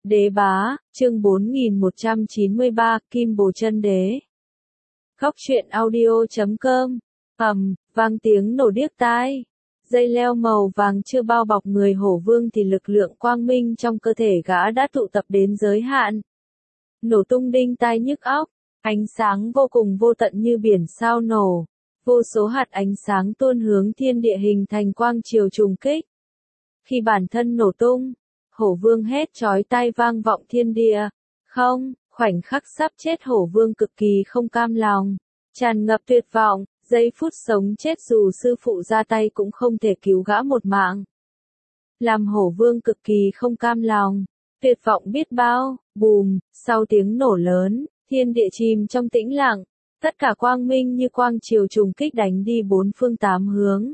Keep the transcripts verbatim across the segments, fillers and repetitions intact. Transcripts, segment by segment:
Đế bá, chương bốn nghìn một trăm chín mươi ba, Kim Bồ Chân Đế. Góc truyện audio chấm com. Ầm, vang tiếng nổ điếc tai. Dây leo màu vàng chưa bao bọc người hổ vương thì lực lượng quang minh trong cơ thể gã đã tụ tập đến giới hạn. Nổ tung đinh tai nhức óc, ánh sáng vô cùng vô tận như biển sao nổ. Vô số hạt ánh sáng tuôn hướng thiên địa hình thành quang triều trùng kích. Khi bản thân nổ tung, hổ vương hét chói tai vang vọng thiên địa. Không, khoảnh khắc sắp chết hổ vương cực kỳ không cam lòng, tràn ngập tuyệt vọng, giây phút sống chết dù sư phụ ra tay cũng không thể cứu gã một mạng. Làm hổ vương cực kỳ không cam lòng, tuyệt vọng biết bao, bùm, sau tiếng nổ lớn, thiên địa chìm trong tĩnh lặng, tất cả quang minh như quang triều trùng kích đánh đi bốn phương tám hướng.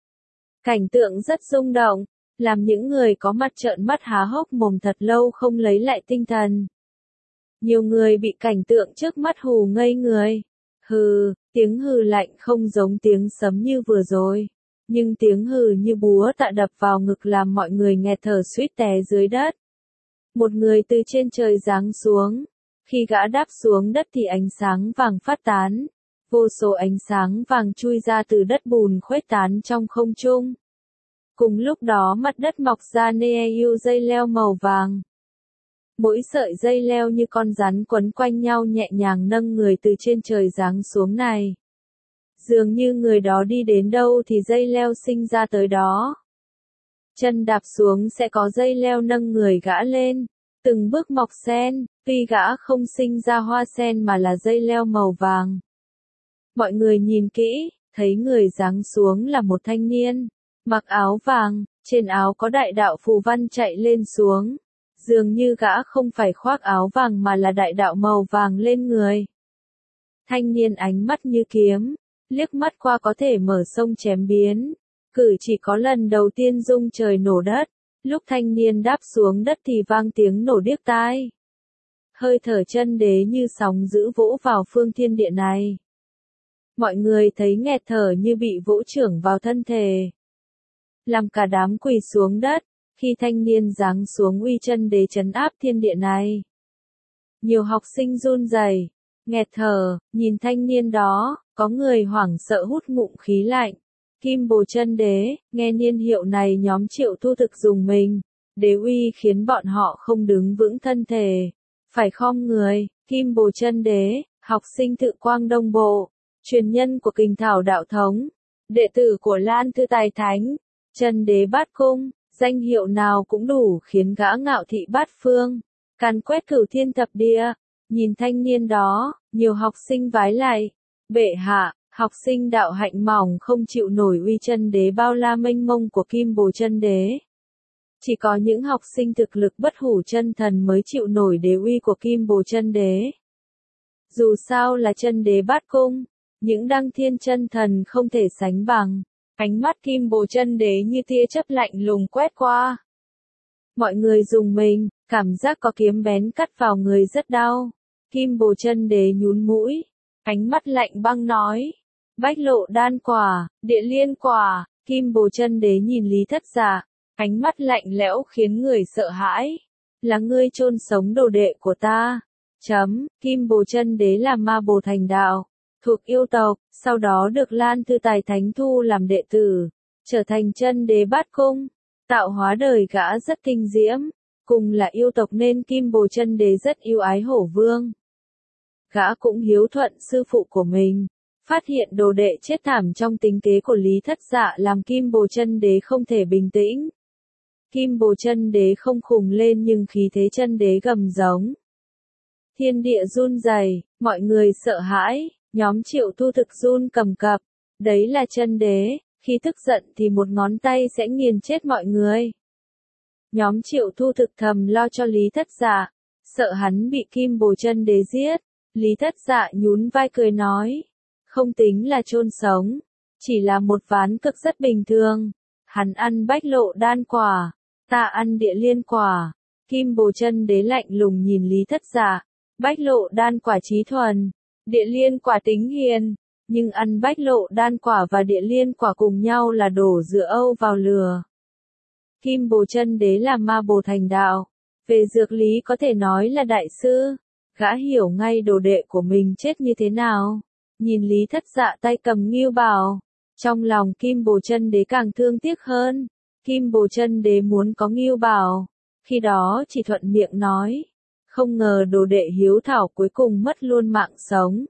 Cảnh tượng rất rung động, làm những người có mặt trợn mắt há hốc mồm thật lâu không lấy lại tinh thần. Nhiều người bị cảnh tượng trước mắt hù ngây người. Hừ, tiếng hừ lạnh không giống tiếng sấm như vừa rồi, nhưng tiếng hừ như búa tạ đập vào ngực làm mọi người nghẹt thở suýt té dưới đất. Một người từ trên trời giáng xuống. Khi gã đáp xuống đất thì ánh sáng vàng phát tán. Vô số ánh sáng vàng chui ra từ đất bùn khuếch tán trong không trung. Cùng lúc đó mặt đất mọc ra nêu dây leo màu vàng. Mỗi sợi dây leo như con rắn quấn quanh nhau nhẹ nhàng nâng người từ trên trời giáng xuống này. Dường như người đó đi đến đâu thì dây leo sinh ra tới đó. Chân đạp xuống sẽ có dây leo nâng người gã lên. Từng bước mọc sen, tuy gã không sinh ra hoa sen mà là dây leo màu vàng. Mọi người nhìn kỹ, thấy người giáng xuống là một thanh niên. Mặc áo vàng, trên áo có đại đạo phù văn chạy lên xuống. Dường như gã không phải khoác áo vàng mà là đại đạo màu vàng lên người. Thanh niên ánh mắt như kiếm, liếc mắt qua có thể mở sông chém biến. Cử chỉ có lần đầu tiên rung trời nổ đất, lúc thanh niên đáp xuống đất thì vang tiếng nổ điếc tai. Hơi thở chân đế như sóng dữ vỗ vào phương thiên địa này. Mọi người thấy nghẹt thở như bị vỗ chưởng vào thân thể. Làm cả đám quỳ xuống đất, khi thanh niên giáng xuống uy chân đế trấn áp thiên địa này. Nhiều học sinh run rẩy, nghẹt thở, nhìn thanh niên đó, có người hoảng sợ hút ngụm khí lạnh. Kim Bồ Chân Đế, nghe niên hiệu này nhóm Triệu Thu thực dùng mình, đế uy khiến bọn họ không đứng vững thân thể, phải khom người. Kim Bồ Chân Đế, học sinh Thự Quang Đông Bộ, truyền nhân của Kình Thảo Đạo Thống, đệ tử của Lan Thư Tài Thánh. Chân đế bát cung, danh hiệu nào cũng đủ khiến gã ngạo thị bát phương, càn quét cửu thiên thập địa. Nhìn thanh niên đó, nhiều học sinh vái lại. Bệ hạ, học sinh đạo hạnh mỏng không chịu nổi uy chân đế bao la mênh mông của Kim Bồ Chân Đế. Chỉ có những học sinh thực lực bất hủ chân thần mới chịu nổi đế uy của Kim Bồ Chân Đế. Dù sao là chân đế bát cung, những đăng thiên chân thần không thể sánh bằng. Ánh mắt Kim Bồ Chân Đế như tia chớp lạnh lùng quét qua. Mọi người rùng mình, cảm giác có kiếm bén cắt vào người rất đau. Kim Bồ Chân Đế nhún mũi, ánh mắt lạnh băng nói. Bách lộ đan quả, địa liên quả. Kim Bồ Chân Đế nhìn Lý Thất Dạ, ánh mắt lạnh lẽo khiến người sợ hãi. Là ngươi chôn sống đồ đệ của ta. Chấm, Kim Bồ Chân Đế là ma bồ thành đạo, thuộc yêu tộc, sau đó được Lan Thư Tài Thánh thu làm đệ tử, trở thành chân đế bát cung. Tạo hóa đời gã rất kinh diễm, cùng là yêu tộc nên Kim Bồ Chân Đế rất yêu ái hổ vương. Gã cũng hiếu thuận sư phụ của mình, phát hiện đồ đệ chết thảm trong tính kế của Lý Thất Dạ làm Kim Bồ Chân Đế không thể bình tĩnh. Kim Bồ Chân Đế không khùng lên nhưng khí thế chân đế gầm giống. Thiên địa run rẩy, mọi người sợ hãi. Nhóm Triệu Thu thực run cầm cập, đấy là chân đế, khi tức giận thì một ngón tay sẽ nghiền chết mọi người. Nhóm Triệu Thu thực thầm lo cho Lý Thất Dạ, sợ hắn bị Kim Bồ Chân Đế giết. Lý Thất Dạ nhún vai cười nói, không tính là chôn sống, chỉ là một ván cực rất bình thường. Hắn ăn bách lộ đan quả, ta ăn địa liên quả. Kim Bồ Chân Đế lạnh lùng nhìn Lý Thất Dạ, bách lộ đan quả trí thuần. Địa liên quả tính hiền, nhưng ăn bách lộ đan quả và địa liên quả cùng nhau là đổ dựa âu vào lửa. Kim Bồ Chân Đế là ma bồ thành đạo, Về dược lý có thể nói là đại sư, gã hiểu ngay đồ đệ của mình chết như thế nào. Nhìn Lý Thất Dạ tay cầm Ngưu Bảo, trong lòng Kim Bồ Chân Đế càng thương tiếc hơn. Kim Bồ Chân Đế muốn có Ngưu Bảo, khi đó chỉ thuận miệng nói, không ngờ đồ đệ hiếu thảo cuối cùng mất luôn mạng sống.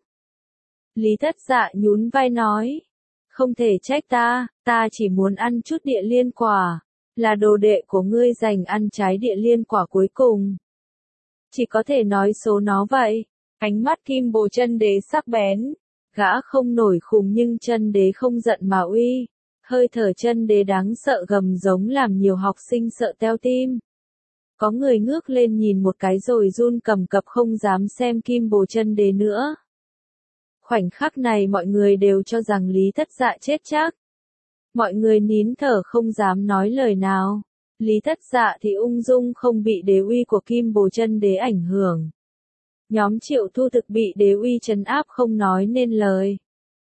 Lý Thất Dạ nhún vai nói, không thể trách ta, ta chỉ muốn ăn chút địa liên quả, là đồ đệ của ngươi dành ăn trái địa liên quả cuối cùng. Chỉ có thể nói số nó vậy. Ánh mắt Kim Bồ Chân Đế sắc bén, gã không nổi khùng nhưng Chân Đế không giận mà uy. Hơi thở Chân Đế đáng sợ gầm giống làm nhiều học sinh sợ teo tim. Có người ngước lên nhìn một cái rồi run cầm cập không dám xem Kim Bồ Chân Đế nữa. Khoảnh khắc này mọi người đều cho rằng Lý Thất Dạ chết chắc. Mọi người nín thở không dám nói lời nào. Lý Thất Dạ thì ung dung không bị đế uy của Kim Bồ Chân Đế ảnh hưởng. Nhóm Triệu Thu Thực bị đế uy trấn áp không nói nên lời.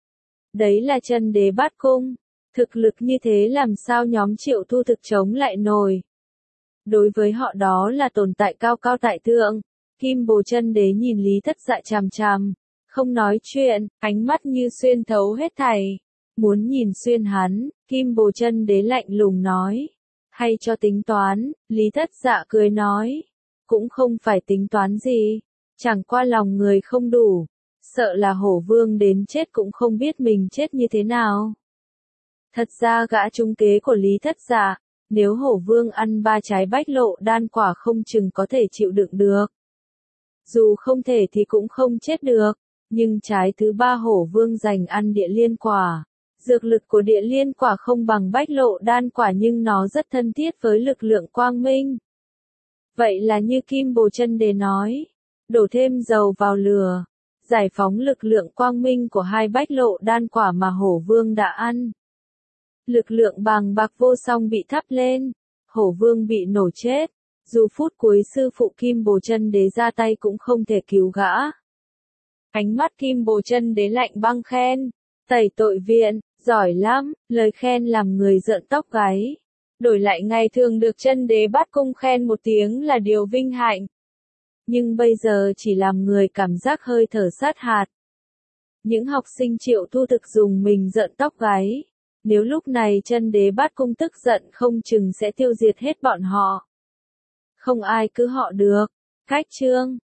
Đấy là Chân Đế Bát Cung. Thực lực như thế làm sao nhóm Triệu Thu Thực chống lại nổi. Đối với họ đó là tồn tại cao cao tại thượng. Kim Bồ Chân Đế nhìn Lý Thất Dạ chằm chằm, không nói chuyện, ánh mắt như xuyên thấu hết thảy. Muốn nhìn xuyên hắn, Kim Bồ Chân Đế lạnh lùng nói. Hay cho tính toán, Lý Thất Dạ cười nói. Cũng không phải tính toán gì, chẳng qua lòng người không đủ. Sợ là Hổ Vương đến chết cũng không biết mình chết như thế nào. Thật ra gã trúng kế của Lý Thất Dạ, nếu Hổ Vương ăn ba trái bách lộ đan quả không chừng có thể chịu đựng được. Dù không thể thì cũng không chết được, nhưng trái thứ ba Hổ Vương dành ăn địa liên quả. Dược lực của địa liên quả không bằng bách lộ đan quả nhưng nó rất thân thiết với lực lượng quang minh. Vậy là như Kim Bồ Chân Đế nói, đổ thêm dầu vào lửa, giải phóng lực lượng quang minh của hai bách lộ đan quả mà Hổ Vương đã ăn. Lực lượng bàng bạc vô song bị thắp lên, Hổ Vương bị nổ chết, dù phút cuối sư phụ Kim Bồ Chân Đế ra tay cũng không thể cứu gã. Ánh mắt Kim Bồ Chân Đế lạnh băng khen, tẩy tội viện, giỏi lắm, lời khen làm người rợn tóc gáy. Đổi lại ngày thường được Chân Đế Bát Cung khen một tiếng là điều vinh hạnh. Nhưng bây giờ chỉ làm người cảm giác hơi thở sát hạt. Những học sinh Triệu Thu Thực dùng mình rợn tóc gáy. Nếu lúc này Chân Đế Bát Cung tức giận không chừng sẽ tiêu diệt hết bọn họ. Không ai cứ họ được. Cách chương